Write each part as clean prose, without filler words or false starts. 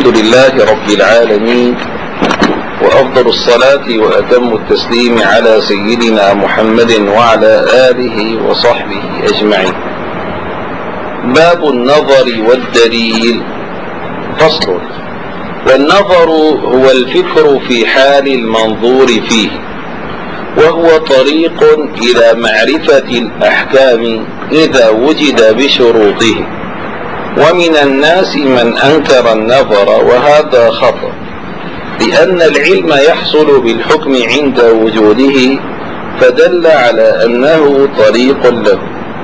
لله رب العالمين، وأفضل الصلاة وأتم التسليم على سيدنا محمد وعلى آله وصحبه أجمعين. باب النظر والدليل. فصل. والنظر هو الفكر في حال المنظور فيه، وهو طريق إلى معرفة الأحكام إذا وجد بشروطه. ومن الناس من أنكر النظر، وهذا خطأ، لأن العلم يحصل بالحكم عند وجوده، فدل على أنه طريق له.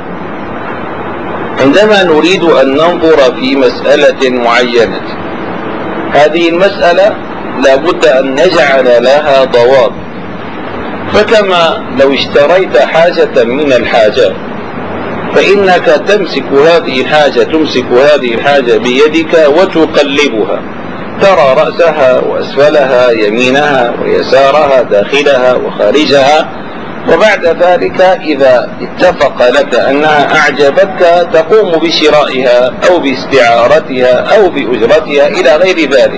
عندما نريد أن ننظر في مسألة معينة، هذه المسألة لابد أن نجعل لها ضوابط. فكما لو اشتريت حاجة من الحاجات، فإنك تمسك هذه الحاجة بيدك وتقلبها، ترى رأسها وأسفلها، يمينها ويسارها، داخلها وخارجها، وبعد ذلك إذا اتفق لك أنها أعجبتك تقوم بشرائها أو باستعارتها أو بأجرتها إلى غير ذلك.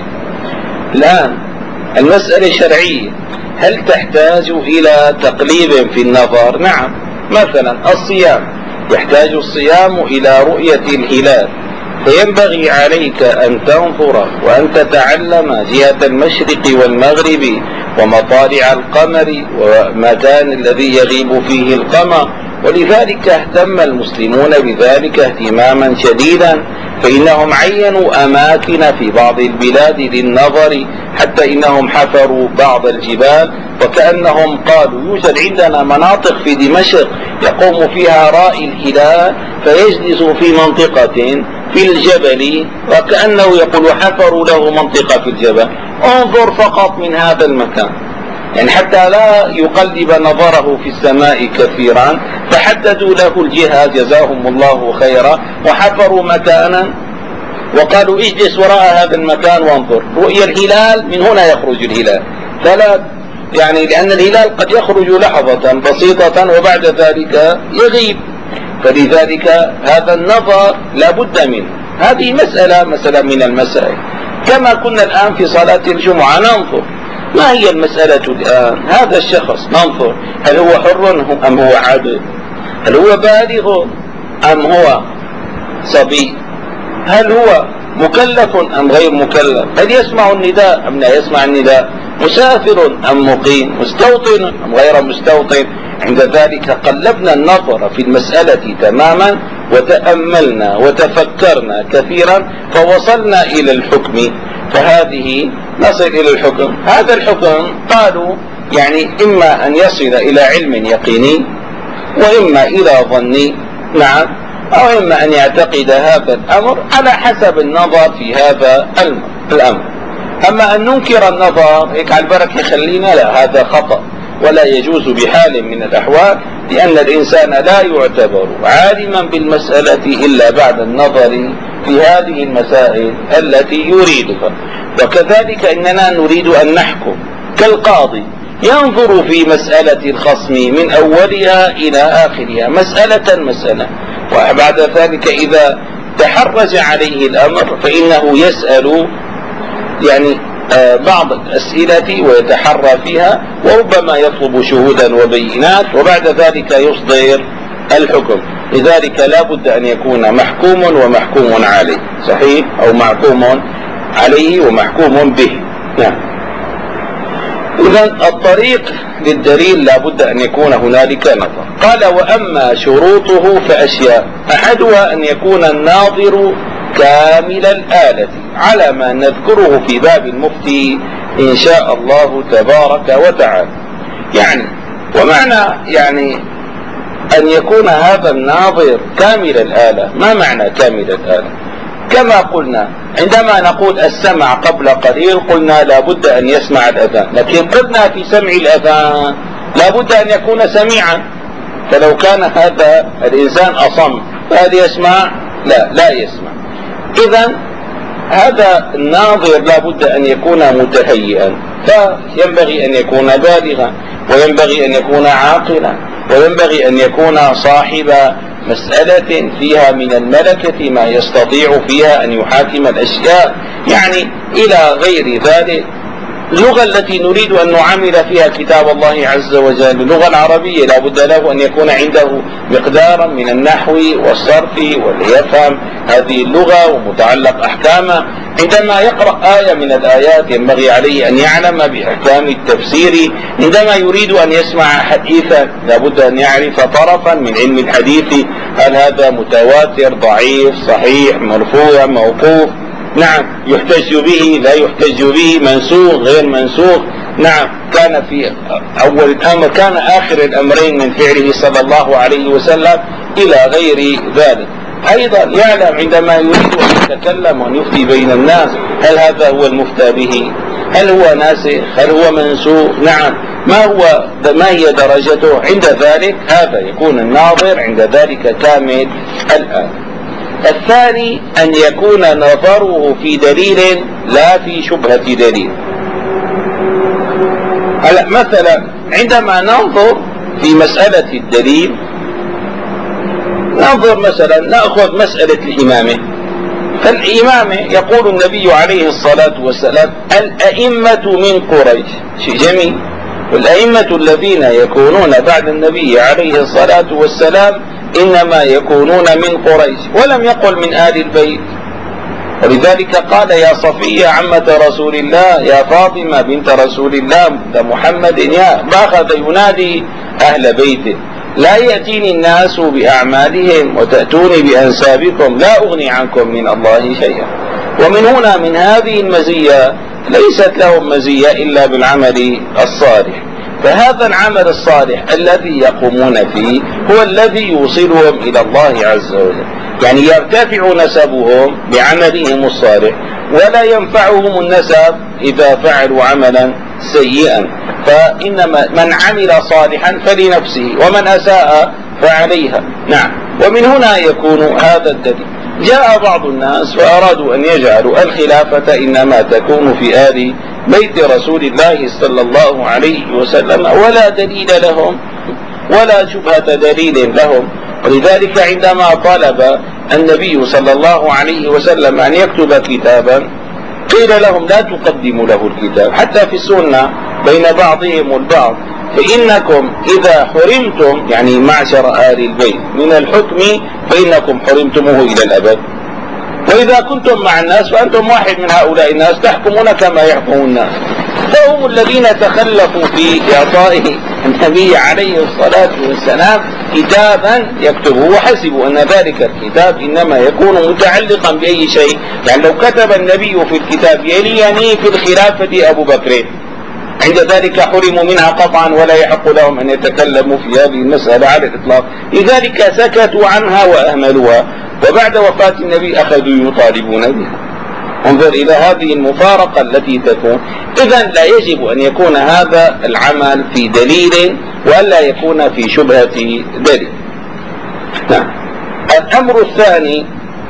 الآن المسألة شرعية، هل تحتاج إلى تقليب في النظر؟ نعم. مثلا الصيام، يحتاج الصيام إلى رؤية الهلال، فينبغي عليك أن تنظر وأن تتعلم جهة المشرق والمغرب ومطالع القمر ومكان الذي يغيب فيه القمر. ولذلك اهتم المسلمون بذلك اهتماما شديدا، فإنهم عينوا أماكن في بعض البلاد للنظر، حتى إنهم حفروا بعض الجبال، وكأنهم قالوا يوجد عندنا مناطق في دمشق يقوم فيها رائي الهلال، فيجلس في منطقة في الجبل، وكأنه يقول حفروا له منطقة في الجبل، انظر فقط من هذا المكان، يعني حتى لا يقلب نظره في السماء كثيرا، فحددوا له الجهة جزاهم الله خيرا، وحفروا مكانا وقالوا اجلس وراء هذا المكان وانظر رؤيا الهلال، من هنا يخرج الهلال، فلا يعني لأن الهلال قد يخرج لحظة بسيطة وبعد ذلك يغيب، فلذلك هذا النظر لا بد منه. هذه مسألة من المسائل. كما كنا الآن في صلاة الجمعة ننظر ما هي المسألة الآن. هذا الشخص ننظر هل هو حر أم هو عبد، هل هو بالغ أم هو صبي، هل هو مكلف أم غير مكلف، هل يسمع النداء أم لا يسمع النداء، مسافر أم مقيم، مستوطن أم غير مستوطن. عند ذلك قلبنا النظر في المسألة تماما، وتأملنا وتفكرنا كثيرا، فوصلنا إلى الحكم. فهذه نصل إلى الحكم. هذا الحكم قالوا يعني إما أن يصل إلى علم يقيني، وإما إلى ظني، نعم، أو إما أن يعتقد هذا الأمر على حسب النظر في هذا الأمر. أما أن ننكر النظر هيك على البركة خلينا، لا، هذا خطأ ولا يجوز بحال من الأحوال، لأن الإنسان لا يعتبر عالما بالمسألة إلا بعد النظر في هذه المسائل التي يريدها. وكذلك إننا نريد أن نحكم كالقاضي، ينظر في مسألة الخصم من أولها إلى آخرها مسألة، وبعد ذلك إذا تحرج عليه الأمر فإنه يسأل يعني بعض الأسئلة ويتحرى فيها، وربما يطلب شهودا وبينات، وبعد ذلك يصدر الحكم. لذلك لا بد أن يكون محكوم ومحكوم عليه، صحيح، أو محكوم عليه ومحكوم به. نعم. إذن الطريق للدليل لا بد أن يكون هنالك نظر. قال وأما شروطه فأشياء، أحدها أن يكون الناظر كامل الآلة، على ما نذكره في باب المفتي إن شاء الله تبارك وتعالى. يعني ومعنى يعني أن يكون هذا الناظر كامل الآلة. ما معنى كامل الآلة؟ كما قلنا عندما نقول السمع قبل قليل قلنا لا بد أن يسمع الأذان، لكن قلنا في سمع الأذان لا بد أن يكون سميعا، فلو كان هذا الإنسان أصم فهل يسمع؟ لا يسمع. إذن هذا الناظر لا بد أن يكون متهيئا، فينبغي أن يكون بالغا، وينبغي أن يكون عاقلا، وينبغي أن يكون صاحب مسألة فيها من الملكة ما يستطيع فيها أن يحاكم الأشياء، يعني إلى غير ذلك. اللغة التي نريد أن نعامل فيها كتاب الله عز وجل اللغة العربية، لا بد له أن يكون عنده مقدارا من النحو والصرف وليفهم هذه اللغة ومتعلق أحكامها. عندما يقرأ آية من الآيات ينبغي عليه أن يعلم بأحكام التفسير. عندما يريد أن يسمع حديثا لا بد أن يعرف طرفا من علم الحديث، هل هذا متواتر، ضعيف، صحيح، مرفوع، موقوف، نعم، يحتج به، لا يحتج به، منسوخ، غير منسوخ، نعم، كان في أول الأمر، كان آخر الأمرين من فعله صلى الله عليه وسلم، إلى غير ذلك. أيضا يعلم عندما يريد أن يتكلم وأن يفتي بين الناس، هل هذا هو المفتى به، هل هو ناسخ، هل هو منسوخ، نعم، ما هي درجته. عند ذلك هذا يكون الناظر عند ذلك كامل الآن. الثاني أن يكون نظره في دليل لا في شبهة دليل. هلا مثلا عندما ننظر في مسألة الدليل، ننظر مثلا نأخذ مسألة الإمامة. فالإمامة يقول النبي عليه الصلاة والسلام: الأئمة من قريش. شيء جميل. والأئمة الذين يكونون بعد النبي عليه الصلاة والسلام إنما يكونون من قريش، ولم يقل من آل البيت. ولذلك قال: يا صفية عمة رسول الله، يا فاطمة بنت رسول الله، محمد، يا، أخذ ينادي أهل بيته. لا يأتيني الناس بأعمالهم وتأتوني بأنسابكم، لا أغني عنكم من الله شيئا. ومن هنا من هذه المزية ليست لهم مزية إلا بالعمل الصالح. فهذا العمل الصالح الذي يقومون فيه هو الذي يوصلهم إلى الله عز وجل، يعني يرتفع نسبهم بعملهم الصالح، ولا ينفعهم النسب إذا فعلوا عملا سيئا. فإنما من عمل صالحا فلنفسه، ومن أساء فعليها. نعم. ومن هنا يكون هذا الدليل. جاء بعض الناس فأرادوا أن يجعلوا الخلافة إنما تكون في آل بيت رسول الله صلى الله عليه وسلم، ولا دليل لهم ولا شبهة دليل لهم. ولذلك عندما طلب النبي صلى الله عليه وسلم أن يكتب كتابا، قيل لهم: لا تقدموا له الكتاب. حتى في السنة بين بعضهم البعض: فإنكم إذا حرمتم، يعني معشر آل البيت، من الحكم فإنكم حرمتموه إلى الأبد. وإذا كنتم مع الناس فأنتم واحد من هؤلاء الناس، تحكمون كما يحكم الناس. فهم الذين تخلفوا في إعطاء النبي عليه الصلاة والسلام كتابا يكتبه، وحسبوا أن ذلك الكتاب إنما يكون متعلقا بأي شيء. يعني لو كتب النبي في الكتاب: يليني في الخلافة أبو بكر، عند ذلك حرموا منها قطعا، ولا يحق لهم أن يتكلموا في هذه المسألة على الإطلاق. لذلك سكتوا عنها وأهملوها، وبعد وفاة النبي أخذوا يطالبون بها. انظر إلى هذه المفارقة التي تكون. إذن لا يجب أن يكون هذا العمل في دليل، وألا يكون في شبهة دليل. نعم. الأمر الثاني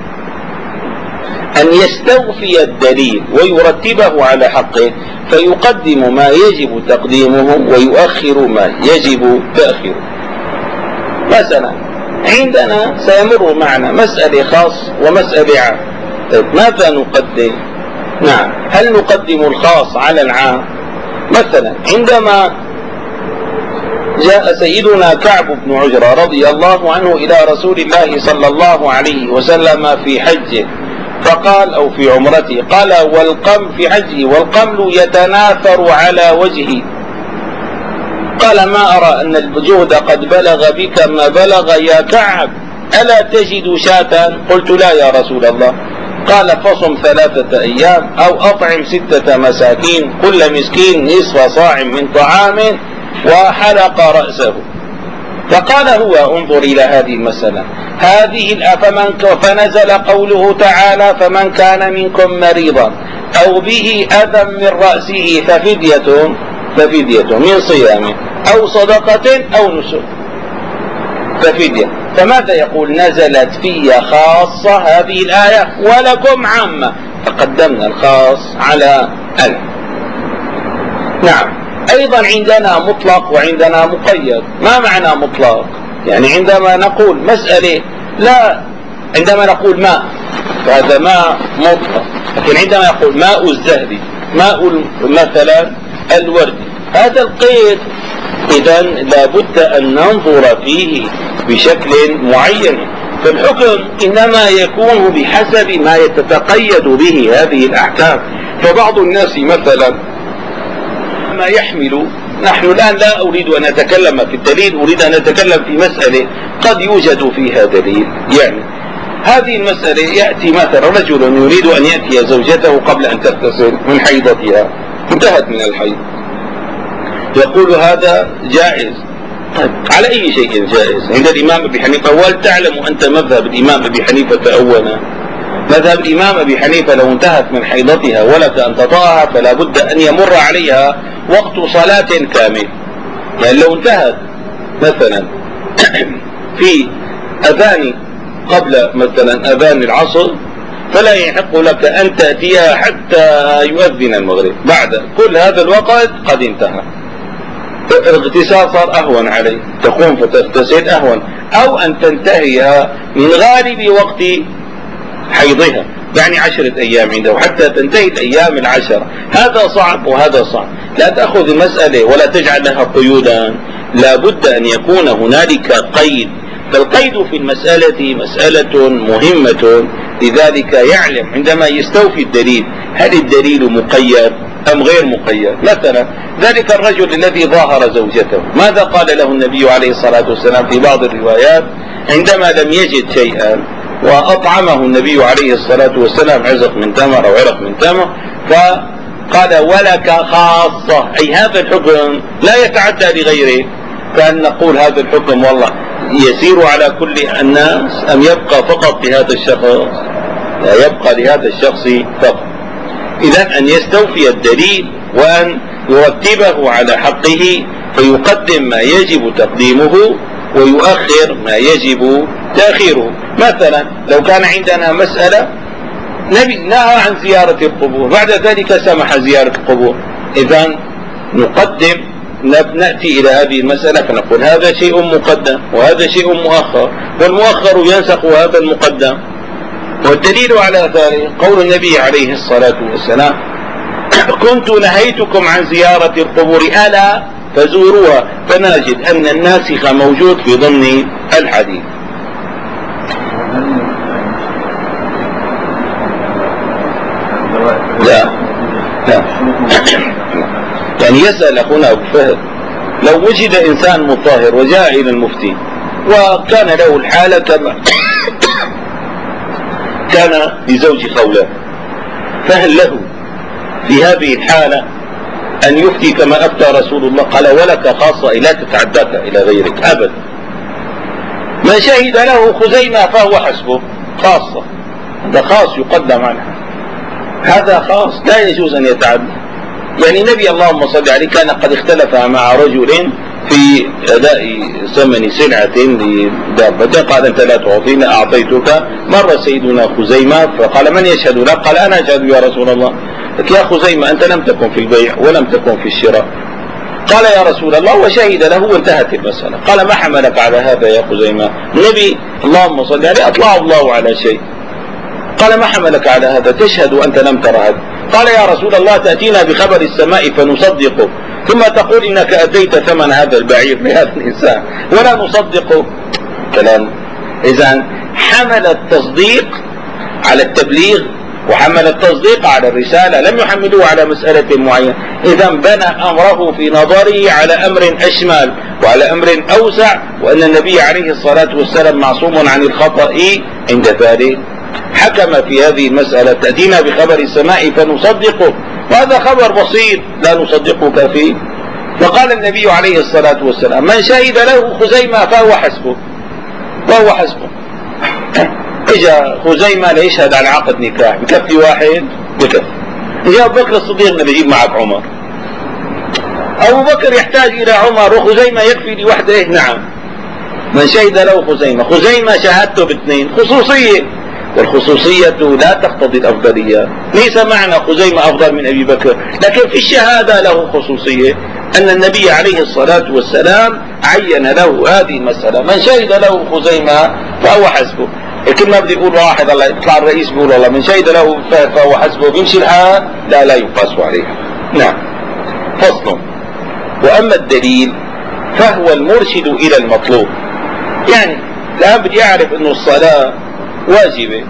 أن يستوفي الدليل ويرتبه على حقه، فيقدم ما يجب تقديمه ويؤخر ما يجب تأخيره. مثلا عندنا سيمر معنا مسألة خاص ومسألة عام. ماذا نقدم؟ نعم، هل نقدم الخاص على العام؟ مثلا عندما جاء سيدنا كعب بن عجرة رضي الله عنه إلى رسول الله صلى الله عليه وسلم في حجه، فقال، أو في عمرته، قال: والقمل في حجه: والقمل يتناثر على وجهي. قال: ما أرى أن الجهد قد بلغ بك ما بلغ يا كعب، ألا تجد شاة؟ قلت: لا يا رسول الله. قال: فصم 3 أيام أو أطعم 6 مساكين، كل مسكين نصف صاع من طعام، وحلق رأسه. فقال هو: انظر إلى هذه المسألة، فنزل قوله تعالى: فمن كان منكم مريضا أو به أذى من رأسه ففدية من صيام أو صدقة أو نسك، ففدية. فماذا يقول؟ نزلت في خاصة هذه الآية ولكم عامة، فقدمنا الخاص على العام. نعم. أيضا عندنا مطلق وعندنا مقيد. ما معنى مطلق؟ يعني عندما نقول مسألة لا، عندما نقول ماء فهذا ماء مطلق، لكن عندما يقول ماء الزهر، ماء مثلا الورد، هذا القيد إذا لابد أن ننظر فيه بشكل معين. فالحكم إنما يكون بحسب ما يتقيد به هذه الأحكام. فبعض الناس مثلا ما يحمل، نحن الآن لا أريد أن أتكلم في الدليل، أريد أن أتكلم في مسألة قد يوجد فيها دليل. يعني هذه المسألة يأتي مثلا رجل يريد أن يأتي زوجته قبل أن تغتسل من حيضتها، انتهت من الحيض، يقول هذا جائز. على أي شيء جائز؟ عند الإمام أبي حنيفة. وهل تعلم أنت مذهب الإمام أبي حنيفة أولا؟ مذهب الإمام أبي حنيفة لو انتهت من حيضتها ولك أن تطأها فلا بد أن يمر عليها وقت صلاة كامل. يعني لو انتهت مثلا في أذان قبل مثلا أذان العصر فلا يحق لك أن تأتيها حتى يؤذن المغرب، بعد كل هذا الوقت قد انتهى. الاغتسال صار أهون عليه، تقوم فتغتسل أهون، أو أن تنتهي من غالب وقت حيضها، يعني 10 أيام عنده حتى تنتهي الأيام 10. هذا صعب وهذا صعب. لا تأخذ المسألة ولا تجعل لها قيودا، لا بد أن يكون هنالك قيد. فالقيد في المسألة مسألة مهمة، لذلك يعلم عندما يستوفي الدليل هل الدليل مقيد أم غير مقيد. مثلا ذلك الرجل الذي ظاهر زوجته، ماذا قال له النبي عليه الصلاة والسلام في بعض الروايات عندما لم يجد شيئا وأطعمه النبي عليه الصلاة والسلام عزق من تمر أو عرق من تمر، فقال ولك خاصة، أي هذا الحكم لا يتعدى لغيره. كأن نقول هذا الحكم والله يسير على كل الناس أم يبقى فقط لهذا الشخص؟ لا، يبقى لهذا الشخص فقط. إذا أن يستوفي الدليل وأن يرتبه على حقه، فيقدم ما يجب تقديمه ويؤخر ما يجب تأخيره. مثلا لو كان عندنا مسألة نبي نهى عن زيارة القبور، بعد ذلك سمح زيارة القبور، إذا نقدم، نأتي إلى هذه المسألة فنقول هذا شيء مقدم وهذا شيء مؤخر، والمؤخر ينسخ هذا المقدم. والدليل على ذلك قول النبي عليه الصلاة والسلام كنت نهيتكم عن زيارة القبور ألا فزوروها، فنجد أن الناسخ موجود في ضمن الحديث. لا يعني يسأل أخونا أبو فهد، لو وجد إنسان مطهر وجاء إلى المفتي وكان له الحالة كما كان لزوج خولة، فهل له في هذه الحالة أن يفتي كما أفتى رسول الله؟ قال ولك خاصة لا تتعداك إلى غيرك أبدا. من شهد له خزيمة فهو حسبه، خاصة، هذا خاص يقدم عنها، هذا خاص لا يجوز أن يتعدى. يعني النبي اللهم صل عليه كان قد اختلف مع رجل في أداء ثمن سلعة لدابة، قال أنت لا تعطيني أعطيتك. مر سيدنا خزيمة فقال من يشهد لك؟ قال أنا أشهد يا رسول الله. قلت يا خزيمة أنت لم تكن في البيع ولم تكن في الشراء. قال يا رسول الله وشهد له وانتهت المسألة. قال ما حملك على هذا يا خزيمة؟ النبي اللهم صل عليه أطلع الله على شيء. قال ما حملك على هذا؟ تشهد وأنت لم ترى هذا. قال يا رسول الله تأتينا بخبر السماء فنصدقه ثم تقول إنك أديت ثمن هذا البعير لهذا الإنسان ولا نصدقه. كلام. إذن حمل التصديق على التبليغ وحمل التصديق على الرسالة، لم يحملوه على مسألة معينة. إذن بنى أمره في نظره على أمر أشمل وعلى أمر أوسع، وأن النبي عليه الصلاة والسلام معصوم عن الخطأ عند ذلك. حكم في هذه المسألة تأتينا بخبر السماء فنصدقه، وهذا خبر بسيط لا نصدقك فيه. فقال النبي عليه الصلاة والسلام من شهد له خزيمة فهو حسبه، وهو حسبه. اجا خزيمة ليشهد على عقد نكاح، بكفي واحد؟ بكفي. اجا ابو بكر الصديق نبي يجيب معك عمر، ابو بكر يحتاج الى عمر وخزيمة يكفي لوحده؟ نعم. من شهد له خزيمة، خزيمة شهادته باثنين، خصوصية، والخصوصية لا تقتضي الأفضلية. ليس معنى خزيمة أفضل من أبي بكر، لكن في الشهادة له خصوصية. أن النبي عليه الصلاة والسلام عين له هذه المسألة. من شهد له خزيمة فهو حسبه. لكن ما بدي يقول واحد الله يطلع الرئيس بيقول والله من شهد له فهو حسبه بيمشي الحال، لا يقاس عليه. نعم. فصل. وأما الدليل فهو المرشد إلى المطلوب. يعني الآن بدي أعرف أنه الصلاة واجبة.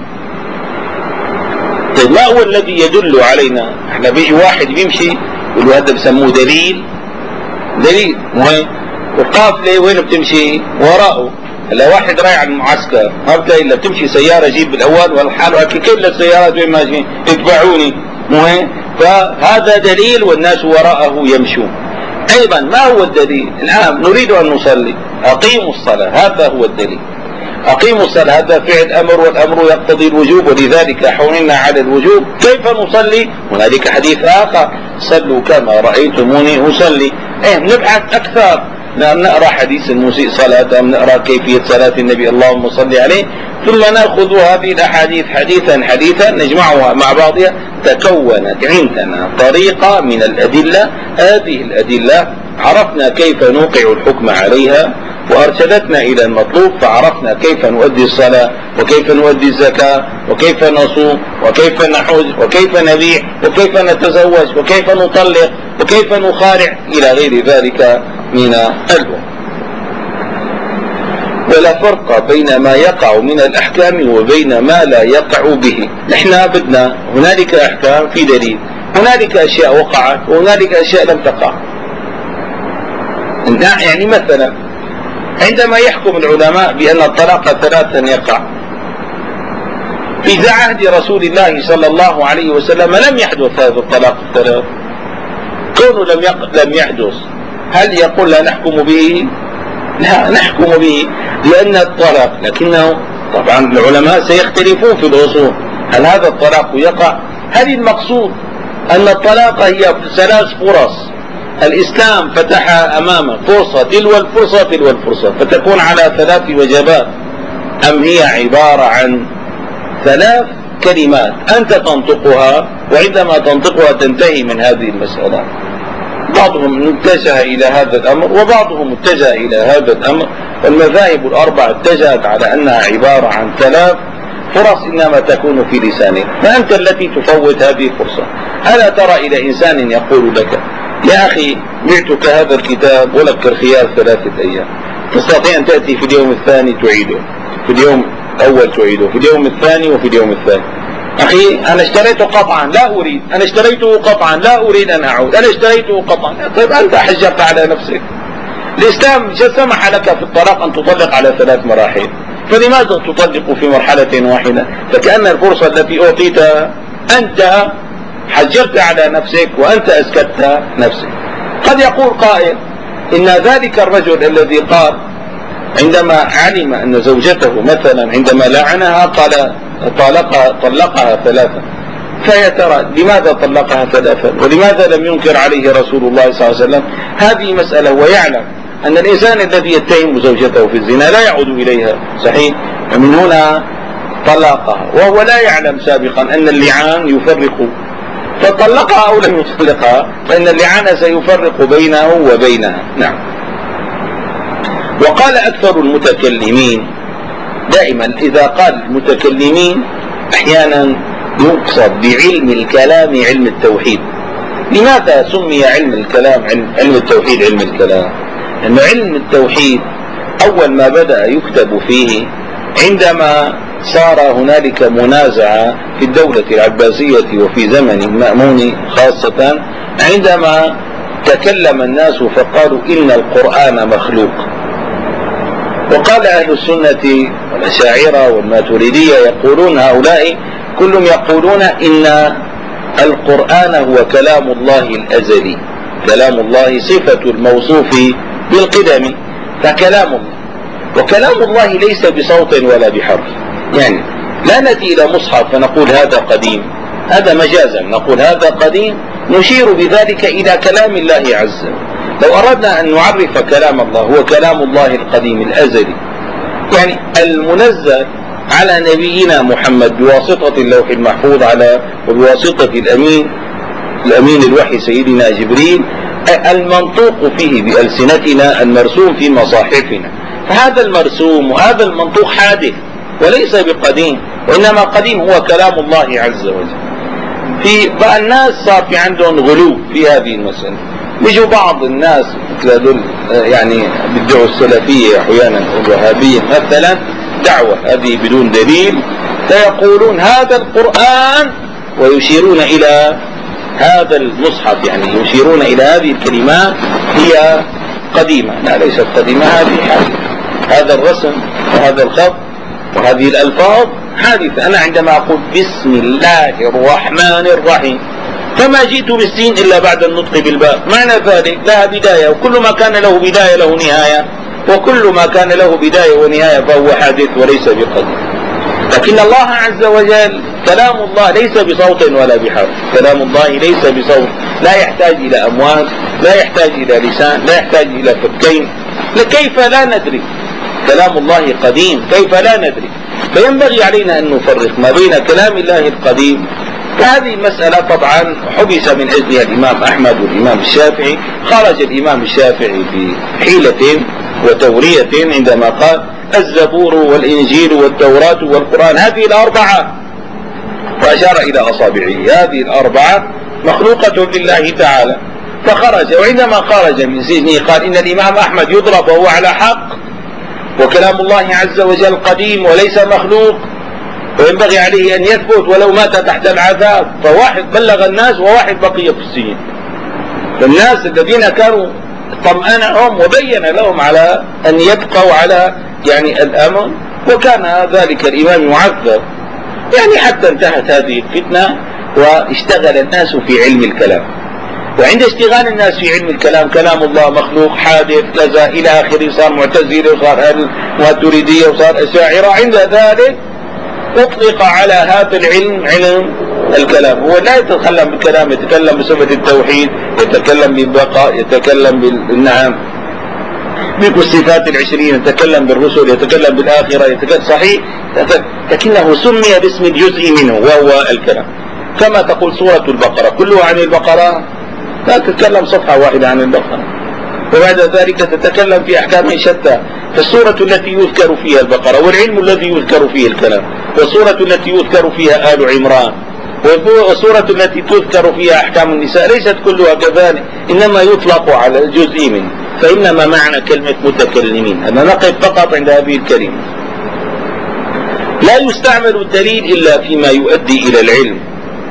طيب ما هو الذي يدل علينا؟ احنا بيجي واحد بيمشي يقول هذا بسموه دليل مهم. والقافلة وين بتمشي؟ وراءه. هلا واحد رايح على المعسكر ما بتلاقي الا بتمشي سيارة جيب بالاول والحال كل السيارات وين ماشيين اتبعوني مهم. فهذا دليل والناس وراءه يمشون. ايضا ما هو الدليل؟ الان نريد ان نصلي، اقيموا الصلاة، هذا هو الدليل. اقيموا الصلاة هذا فعل امر والامر يقتضي الوجوب ولذلك حولنا على الوجوب. كيف نصلي؟ هنالك حديث اخر صلوا كما رأيتموني اصلي. نبحث اكثر، نقرأ حديث المسيء صلاة، نقرأ كيفية صلاة النبي اللهم صل عليه، ثم نأخذ هذه الأحاديث حديثا نجمعها مع بعضها. تكونت عندنا طريقة من الأدلة، هذه الأدلة عرفنا كيف نوقع الحكم عليها وأرشدتنا إلى المطلوب، فعرفنا كيف نؤدي الصلاة وكيف نؤدي الزكاة وكيف نصوم وكيف نحج وكيف نبيع وكيف نتزوج وكيف نطلق وكيف نخارع إلى غير ذلك من الأمور. ولا فرق بين ما يقع من الأحكام وبين ما لا يقع به. نحن بدنا هنالك أحكام في دليل، هنالك أشياء وقعت وهنالك أشياء لم تقع. يعني مثلا عندما يحكم العلماء بأن الطلاق ثلاثا يقع، في عهد رسول الله صلى الله عليه وسلم لم يحدث هذا الطلاق الثلاث. كونه لم يحدث، هل يقول لا نحكم به؟ لا نحكم به لأن الطلاق، لكنه طبعا العلماء سيختلفون في الأصول. هل هذا الطلاق يقع؟ هل المقصود أن الطلاق هي ثلاث فرص الإسلام فتح أمامه فرصة تلو الفرصة فتكون على ثلاث وجبات، أم هي عبارة عن ثلاث كلمات أنت تنطقها وعندما تنطقها تنتهي من هذه المسألة؟ بعضهم اتجه إلى هذا الأمر وبعضهم اتجه إلى هذا الأمر، والمذاهب الأربعة اتجهت على أنها عبارة عن ثلاث فرص إنما تكون في لسانك، فأنت التي تفوت هذه الفرصة. ألا ترى إلى إنسان يقول لك يا أخي بعتك هذا الكتاب ولك خيار 3 أيام، تستطيع أن تأتي في اليوم الثاني تعيده، في اليوم الأول تعيده، في اليوم الثاني وفي اليوم الثالث. أخي أنا اشتريته قطعا لا أريد، أنا اشتريته قطعا لا أريد أن أعود، أنا اشتريته قطعا. طيب أنت حجرت على نفسك. الإسلام سمح لك في الطلاق أن تطلق على 3 مراحل، فلماذا تطلق في مرحلة واحدة؟ فكأن الفرصة التي أعطيتها أنت حجرت على نفسك وأنت أسكت نفسك. قد يقول قائل إن ذلك الرجل الذي قال عندما علم أن زوجته مثلا عندما لعنها قال طلقها 3، فيا ترى لماذا طلقها 3 ولماذا لم ينكر عليه رسول الله صلى الله عليه وسلم؟ هذه مسألة. ويعلم أن الإنسان الذي يتهم زوجته في الزنا لا يعود إليها، صحيح؟ ومن هنا طلقها وهو لا يعلم سابقا أن اللعان يفرق، فطلقها أو لم يطلقها فإن اللعان سيفرق بينه وبينها. نعم. وقال أكثر المتكلمين، دائما إذا قال المتكلمين أحيانا يقصد بعلم الكلام علم التوحيد. لماذا سمي علم الكلام علم التوحيد علم الكلام؟ لأن علم التوحيد أول ما بدأ يكتب فيه عندما صار هنالك منازعة في الدولة العباسية وفي زمن المأمون خاصة، عندما تكلم الناس فقالوا إن القرآن مخلوق. وقال أهل السنة والأشاعرة والماتريدية يقولون هؤلاء كلهم يقولون إن القرآن هو كلام الله الأزلي، كلام الله صفة الموصوف بالقدم، فكلام الله. وكلام الله ليس بصوت ولا بحرف، يعني لا نأتي إلى مصحف فنقول هذا قديم، هذا مجازا، نقول هذا قديم نشير بذلك إلى كلام الله عز وجل. لو أردنا أن نعرف كلام الله هو كلام الله القديم الأزلي، يعني المنزل على نبينا محمد بواسطة اللوح المحفوظ وبواسطة الأمين الوحي سيدنا جبريل، المنطوق فيه بألسنتنا المرسوم في مصاحفنا، فهذا المرسوم وهذا المنطوق حادث وليس بقديم، وإنما قديم هو كلام الله عز وجل. في بعض الناس صار في عندهم غلو في هذه المسألة. بيجوا بعض الناس مثل هذول يعني بيدعوا السلفية أحيانا الوهابية مثلا دعوة هذه بدون دليل، فيقولون هذا القرآن ويشيرون إلى هذا المصحف، يعني يشيرون إلى هذه الكلمات هي قديمة. لا، ليست قديمة، هذه حادثة. هذا الرسم وهذا الخط وهذه الألفاظ حادثة. أنا عندما أقول بسم الله الرحمن الرحيم فما جئت بالسين إلا بعد النطق بالباء، معنى ذلك لها بداية، وكل ما كان له بداية له نهاية، وكل ما كان له بداية ونهاية فهو حادث وليس بقديم. لكن الله عز وجل كلام الله ليس بصوت ولا بحرف، كلام الله ليس بصوت، لا يحتاج إلى أمواج، لا يحتاج إلى لسان، لا يحتاج إلى فكين. كيف لا ندري؟ كلام الله قديم، كيف لا ندري؟ فينبغي علينا أن نفرق ما بين كلام الله القديم. هذه المسألة طبعا حبس من أجلها الإمام أحمد والإمام الشافعي. خرج الإمام الشافعي بحيلة وتورية عندما قال الزبور والإنجيل والتوراة والقرآن هذه الأربعة، فأشار إلى أصابعه، هذه الأربعة مخلوقة لله تعالى. فخرج، وعندما خرج من سجنه قال إن الإمام أحمد يضرب وهو على حق، وكلام الله عز وجل قديم وليس مخلوق، وينبغي عليه أن يثبت ولو مات تحت العذاب. فواحد بلغ الناس وواحد بقي في السجن. فالناس الذين كانوا طمأنهم وبين لهم على أن يبقوا على يعني الأمن، وكان ذلك الإمام يعذب يعني حتى انتهت هذه الفتنة واشتغل الناس في علم الكلام. وعند اشتغال الناس في علم الكلام كلام الله مخلوق حادث كذا إلى آخره، صار معتزلة وصار ماتريدية وصار أشاعرة. عند ذلك أطلق على هذا العلم علم الكلام. هو لا يتكلم بالكلام، يتكلم بصفة التوحيد، يتكلم بالبقاء، يتكلم بالنعم بالصفات العشرين، يتكلم بالرسل، يتكلم بالآخرة، يتكلم صحيح، لكنه سمي باسم الجزء منه وهو الكلام. كما تقول سورة البقرة كلها عن البقرة، لا تتكلم صفحة واحدة عن البقرة، وبعد ذلك تتكلم في أحكام شتى. فالسورة التي يذكر فيها البقرة، والعلم الذي يذكر فيه الكلام، والسورة التي يذكر فيها آل عمران، والسورة التي تذكر فيها أحكام النساء ليست كلها كذلك، إنما يطلق على الجزء منه. فإنما معنى كلمة متكلمين أن نقف فقط عند هذه الكلمة. لا يستعمل الدليل إلا فيما يؤدي إلى العلم.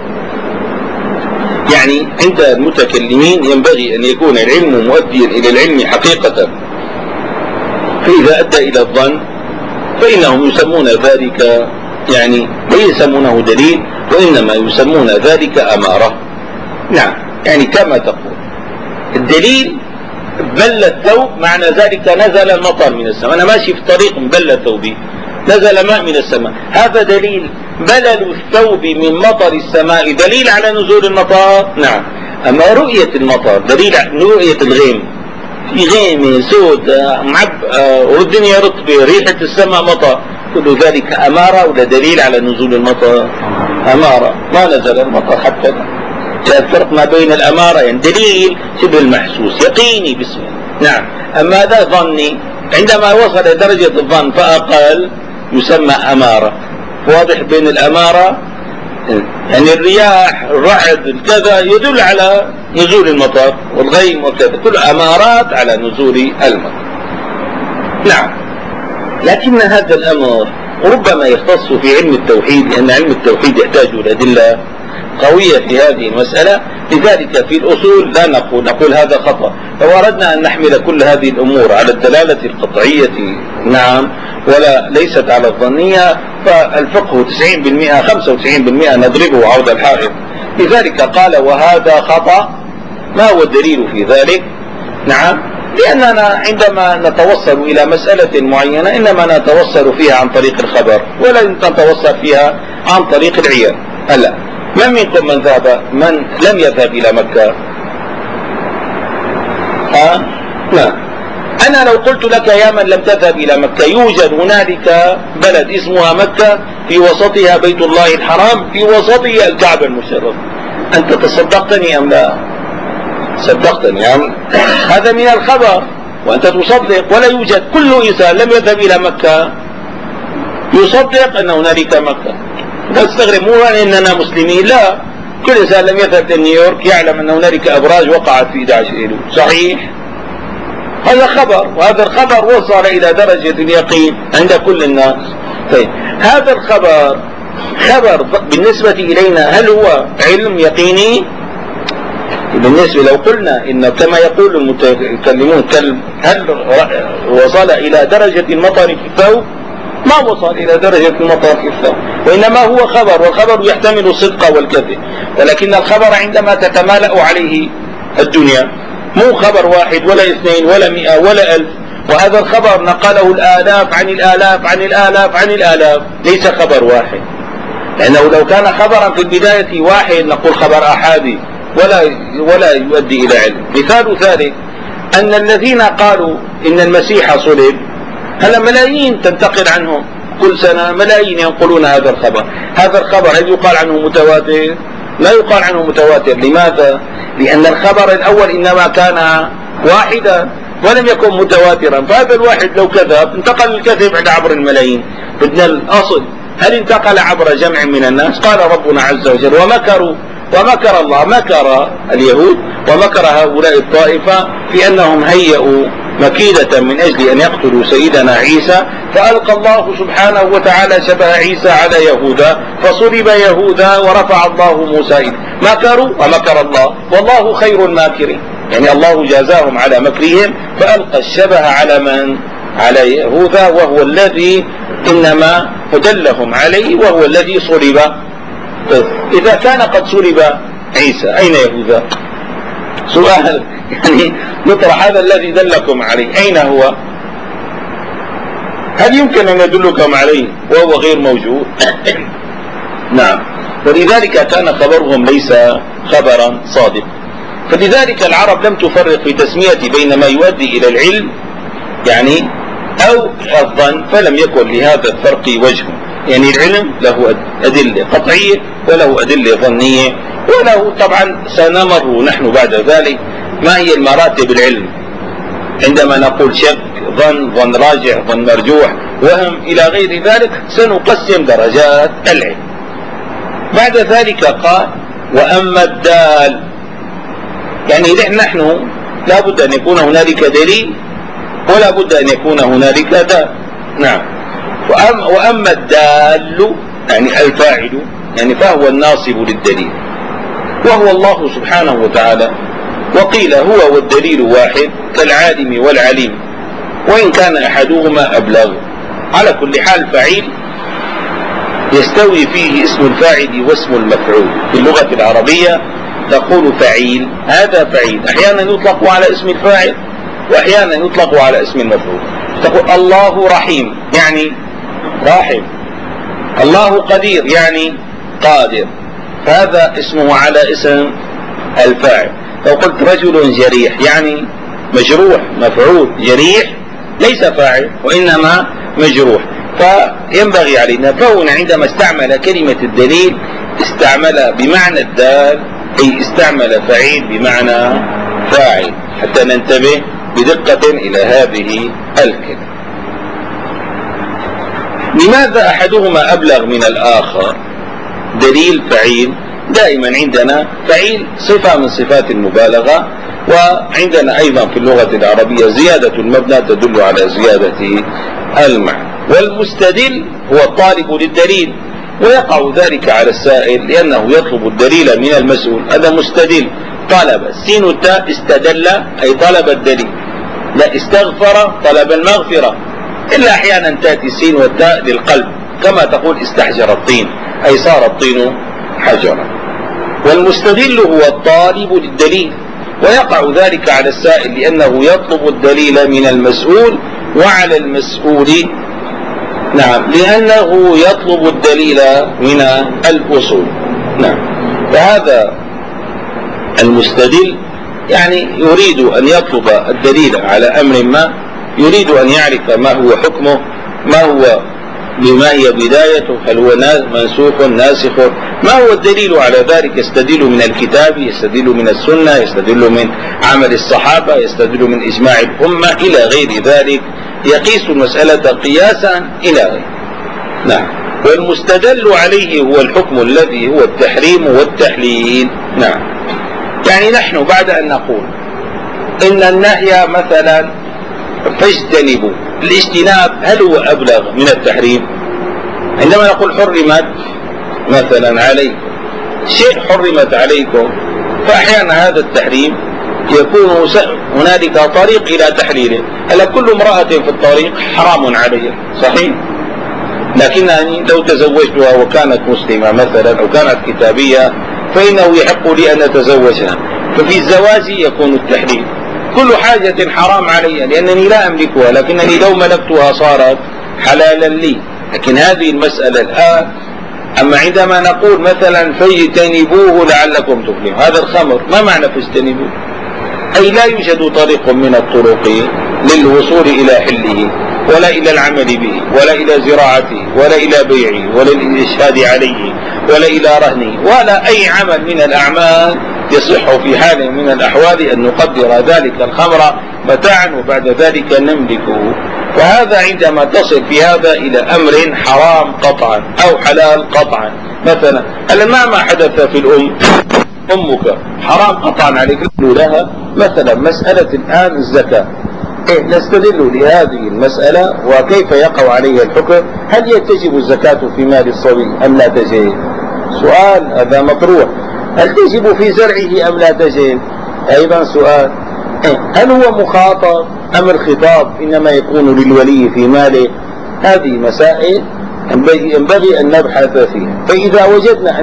يعني عند المتكلمين ينبغي أن يكون العلم مؤديا إلى العلم حقيقة، فإذا أدى إلى الظن فإنهم يسمون ذلك يعني لا يسمونه دليل، وإنما يسمون ذلك أمارة. نعم، يعني كما تقول الدليل بل الثوب، معنى ذلك نزل المطر من السماء. أنا ماشي في طريق بل ثوبي، نزل ماء من السماء، هذا دليل. بلل الثوب من مطر السماء دليل على نزول المطر. نعم. أما رؤية المطر دليل على رؤية الغيم، في غيمة سوداء والدنيا رطبة، ريحة السماء مطر، كل ذلك أمارة ولا دليل على نزول المطر؟ أمارة، ما نزل المطر حتى الآن. الفرق ما بين الأمارة يعني دليل شبه المحسوس يقيني باسمه. نعم. أما هذا ظني، عندما وصل درجة الظن فأقل يسمى أمارة. واضح بين الأمارة يعني الرياح، الرعد، الكذا يدل على نزول المطر، والغيم وكذا، كل أمارات على نزول المطر. نعم. لكن هذا الأمر ربما يختص في علم التوحيد، لأن علم التوحيد يحتاج إلى أدلة قوية في هذه المسألة. لذلك في الأصول لا نقول هذا خطأ. لو أردنا أن نحمل كل هذه الأمور على الدلالة القطعية نعم ولا ليست على الظنية، فالفقه 90% 95% نضربه عود الحائط. لذلك قال وهذا خطأ. ما هو الدليل في ذلك؟ نعم، لأننا عندما نتوصل إلى مسألة معينة إنما نتوصل فيها عن طريق الخبر، ولا نتوصل فيها عن طريق العيان. هلا من منكم من لم يذهب إلى مكة؟ لا. أنا لو قلت لك يا من لم تذهب إلى مكة يوجد هنالك بلد اسمها مكة، في وسطها بيت الله الحرام، في وسطها الكعبة المشرفة، أنت تصدقتني أم لا؟ صدقتني يعني هذا من الخبر وأنت تصدق. ولا يوجد كل إنسان لم يذهب إلى مكة يصدق أن هنالك مكة. تستغرب مو أننا مسلمين، لا، كل إنسان لم يذهب لنيويورك يعلم أن هنالك أبراج وقعت في 11 أيلول. صحيح، هذا خبر، وهذا الخبر وصل إلى درجة اليقين عند كل الناس. طيب هذا الخبر خبر بالنسبة إلينا هل هو علم يقيني؟ بالنسبة لو قلنا إن كما يقول المتكلمون هل وصل إلى درجة المطر في الثوب؟ ما وصل إلى درجة المطر في الثوب، وإنما هو خبر، والخبر يحتمل الصدق والكذب. ولكن الخبر عندما تتمالأ عليه الدنيا مو خبر واحد ولا اثنين ولا 100 ولا 1000، وهذا الخبر نقله الآلاف عن الآلاف عن الآلاف عن الآلاف، ليس خبر واحد. لأنه لو كان خبرا في البداية واحد نقول خبر أحادي ولا يؤدي إلى علم. مثال ذلك أن الذين قالوا إن المسيح صلب هلا ملايين تنتقل عنهم كل سنة، ملايين ينقلون هذا الخبر. هذا الخبر هل يقال عنه متواتر؟ لا يقال عنه متواتر. لماذا؟ لأن الخبر الأول إنما كان واحدا ولم يكن متواترا، فهذا الواحد لو كذب انتقل الكذب عبر الملايين. بدنا الأصل هل انتقل عبر جمع من الناس؟ قال ربنا عز وجل ومكر الله، مكر اليهود ومكر هؤلاء الطائفة في أنهم هيئوا مكيدة من أجل أن يقتلوا سيدنا عيسى، فألقى الله سبحانه وتعالى شبه عيسى على يهوذا فصلب يهوذا ورفع الله موسى إليه. مكروا ومكر الله والله خير الماكرين، يعني الله جازاهم على مكرهم فألقى الشبه على من؟ على يهوذا، وهو الذي إنما أدلهم عليه وهو الذي صلب. إذا كان قد صلب عيسى أين يهوذا؟ سؤال يعني نطرح هذا الذي دلكم عليه أين هو؟ هل يمكن أن يدلكم عليه وهو غير موجود؟ نعم، ولذلك كان خبرهم ليس خبرا صادق. فلذلك العرب لم تفرق في تسمية بين ما يؤدي إلى العلم يعني أو الظن، فلم يكن لهذا الفرق وجه. يعني العلم له أدلة قطعية وله أدلة ظنية، وله طبعا سنمر نحن بعد ذلك ما هي المراتب العلم عندما نقول شك، ظن راجع، ظن مرجوح، وهم إلى غير ذلك، سنقسم درجات العلم. بعد ذلك قال وأما الدال، يعني نحن لا بد أن يكون هنالك دليل ولا بد أن يكون هنالك دال. نعم، وأما الدال يعني الفاعل يعني فهو الناصب للدليل وهو الله سبحانه وتعالى. وقيل هو والدليل واحد كالعالم والعليم وإن كان أحدهما أبلغ. على كل حال فعيل يستوي فيه اسم الفاعل واسم المفعول. في اللغة العربية تقول فعيل، هذا فعيل أحيانا يطلق على اسم الفاعل وأحيانا يطلق على اسم المفعول. تقول الله رحيم يعني راحم، الله قدير يعني قادر، فهذا اسمه على اسم الفاعل. لو قلت رجل جريح يعني مجروح، مفعول، جريح ليس فاعل وإنما مجروح. فينبغي علينا فهنا عندما استعمل كلمة الدليل استعمل بمعنى الدال، أي استعمل فعيل بمعنى فاعل، حتى ننتبه بدقة إلى هذه الكلمة. لماذا أحدهما أبلغ من الآخر؟ دليل فعيل دائما عندنا فعيل صفة من صفات المبالغة، وعندنا أيضا في اللغة العربية زيادة المبنى تدل على زيادة المعنى. والمستدل هو الطالب للدليل، ويقع ذلك على السائل لأنه يطلب الدليل من المسؤول. هذا مستدل، طلب السين والتاء، استدل أي طلب الدليل، لا استغفر طلب المغفرة، إلا أحيانا تأتي السين والتاء للقلب كما تقول استحجر الطين أي صار الطين حجرا. والمستدل هو الطالب للدليل، ويقع ذلك على السائل لأنه يطلب الدليل من المسؤول، وعلى المسؤول نعم لأنه يطلب الدليل من الأصول. نعم، فهذا المستدل يعني يريد أن يطلب الدليل على أمر ما، يريد أن يعرف ما هو حكمه، ما هو بما هي بدايته؟ هل هو منسوخ ناسخ؟ ما هو الدليل على ذلك؟ يستدل من الكتاب، يستدل من السنة، يستدل من عمل الصحابة، يستدل من إجماع الأمة إلى غير ذلك، يقيس المسألة قياسا إلى غير. نعم. والمستدل عليه هو الحكم الذي هو التحريم والتحليل. نعم. يعني نحن بعد أن نقول إن النهي مثلا فاجتنبوا، الاجتناب هل هو أبلغ من التحريم؟ عندما نقول حرمت مثلا عليكم شيء، حرمت عليكم، فأحيانا هذا التحريم يكون هنالك طريق إلى تحليله. هل كل امرأة في الطريق حرام عليها؟ صحيح. لكنني لو تزوجتها وكانت مسلمة مثلا أو كانت كتابية فإنه يحق لي أن أتزوجها، ففي الزواج يكون التحليل. كل حاجة حرام علي لأنني لا أملكها، لكنني لو ملكتها صارت حلالا لي. لكن هذه المسألة الآن، أما عندما نقول مثلا فاجتنبوه لعلكم تفلحون، هذا الخمر ما معنى فاجتنبوه؟ أي لا يوجد طريق من الطرق للوصول إلى حله ولا إلى العمل به ولا إلى زراعته ولا إلى بيعه ولا الإشهاد عليه ولا إلى رهنه ولا أي عمل من الأعمال يصح في حال من الأحوال أن نقدر ذلك الخمر متاعا وبعد ذلك نملكه. وهذا عندما تصل في هذا إلى أمر حرام قطعا أو حلال قطعا. مثلا الآن ما حدث في أمك حرام قطعا عليك لها. مثلا مسألة الآن الزكاة، نستدل لهذه المسألة وكيف يقع عليها الحكم. هل تجب الزكاة في مال الصبي أم لا تجب؟ سؤال هذا مطروح. هل تجب في زرعه أم لا تجب؟ أيضا سؤال. هل هو مخاطب أم الخطاب إنما يكون للولي في ماله؟ هذه مسائل ينبغي أن نبحث فيها. فإذا وجدنا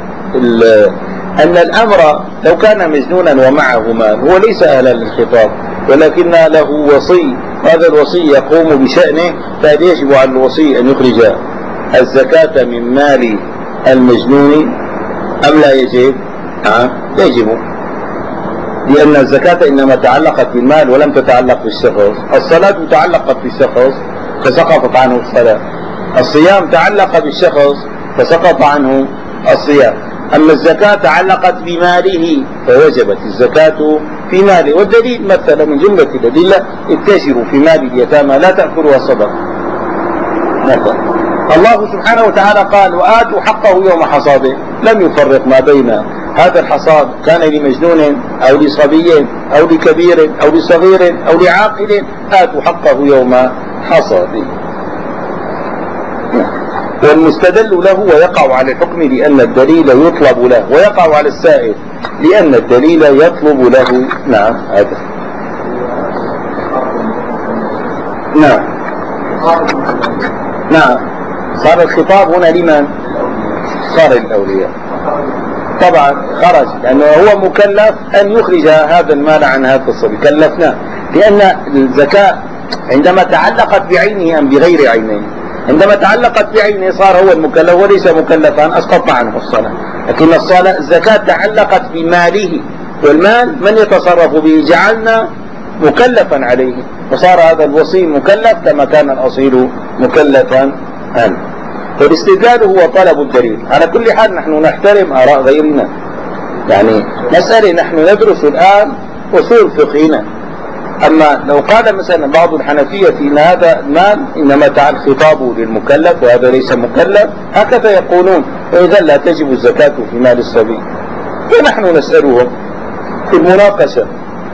أن الأمر لو كان مجنونا ومعه مال هو ليس أهلا للخطاب ولكن له وصي، هذا الوصي يقوم بشأنه، فهل يجب على الوصي أن يخرج الزكاة من مال المجنون أم لا يجب؟ يجب، لأن الزكاة إنما تعلقت بالمال ولم تتعلق بالشخص. الصلاة تعلقت بالشخص فسقطت عنه الصلاة، الصيام تعلق بالشخص فسقط عنه الصيام، أما الزكاة تعلقت بماله فوجبت الزكاة في ماله. والدليل مثلا من جملة الأدلة اتجروا في مال اليتامى لا تأكلوا الصدقة مثلا. الله سبحانه وتعالى قال وآتوا حقه يوم حصاده، لم يفرق ما بين هذا الحصاد كان لمجنون أو لصبي أو لكبير أو لصغير أو لعاقل، آتوا حقه يوم حصاده. والمستدل له ويقع على الحكم لأن الدليل يطلب له، ويقع على السائل لأن الدليل يطلب له. نعم هذا نعم صار الخطاب هنا لمن؟ صار الأولياء طبعا، خرج لأنه هو مكلف أن يخرج هذا المال عن هذا الصبي، كلفناه. لأن الزكاة عندما تعلقت بعينه أم بغير عينه؟ عندما تعلقت بعينه صار هو المكلف وليس مكلفا، أسقطنا عنه الصلاة. لكن الزكاة تعلقت بماله، والمال من يتصرف به؟ جعلنا مكلفا عليه، وصار هذا الوصي مكلف كما كان الأصيل مكلفا عنه. والاستدلال هو طلب الدليل. على كل حال نحن نحترم آراء غيرنا، يعني مسألة نحن ندرس الآن أصول فقهنا. أما لو قال مثلا بعض الحنفية إن هذا المال إنما تعال خطابه للمكلف وهذا ليس مكلف، هكذا يقولون، وإذا لا تجب الزكاة في مال الصبي. ونحن نسألهم في المناقشة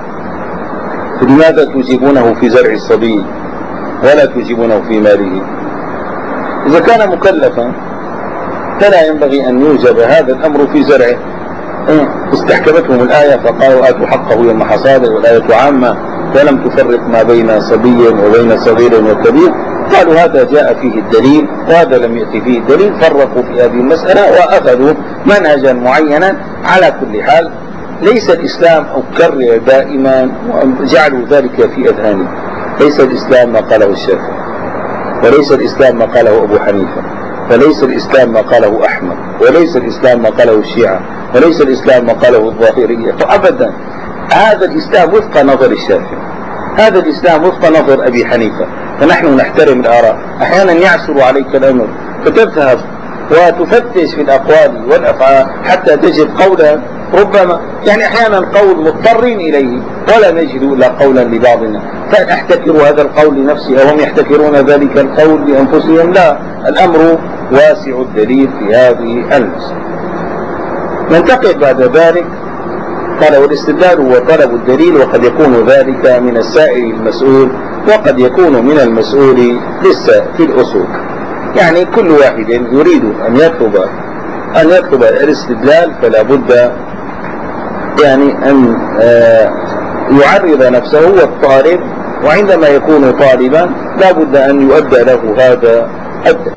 لماذا تجيبونه في زرع الصبي ولا تجيبونه في ماله؟ إذا كان مكلفا فلا ينبغي أن يوجب هذا الأمر في زرعه. استحكمتهم الآية فقالوا آتوا حقه يوم حصاده، والآية عامة ولم تفرق ما بين صبي وبين صغير وكبير. قالوا هذا جاء فيه الدليل وهذا لم يأتي فيه الدليل، فرقوا في هذه المسألة وأخذوا منهجا معينا. على كل حال ليس الإسلام أكرر دائما وجعلوا ذلك في أذهانهم، ليس الإسلام ما قاله الشافعي، وليس الإسلام ما قاله أبو حنيفة، وليس الإسلام ما قاله أحمد، وليس الإسلام ما قاله الشيعة، وليس الإسلام ما قاله الظاهرية. فأبدا هذا الإسلام وفق نظر الشافعي، هذا الإسلام وفق نظر أبي حنيفة، فنحن نحترم الآراء. أحيانا يعسر عليك الأمر فتذهب وتفتش في الأقوال والأفعال حتى تجد قولا ربما يعني أحيانا قول مضطرين إليه ولا نجد إلا قولا لبعضنا، فنحتكر هذا القول لنفسه وهم يحتكرون ذلك القول لأنفسهم. لا، الأمر واسع الدليل في هذه المسألة. ننتقل بعد ذلك قال والاستدلال هو طلب الدليل، وقد يكون ذلك من السائل المسؤول وقد يكون من المسؤول في الأصول. يعني كل واحد يريد أن يطلب الاستدلال فلا بد يعني أن يعرض نفسه هو الطالب، وعندما يكون طالبا لا بد أن يؤدى له هذا الدليل.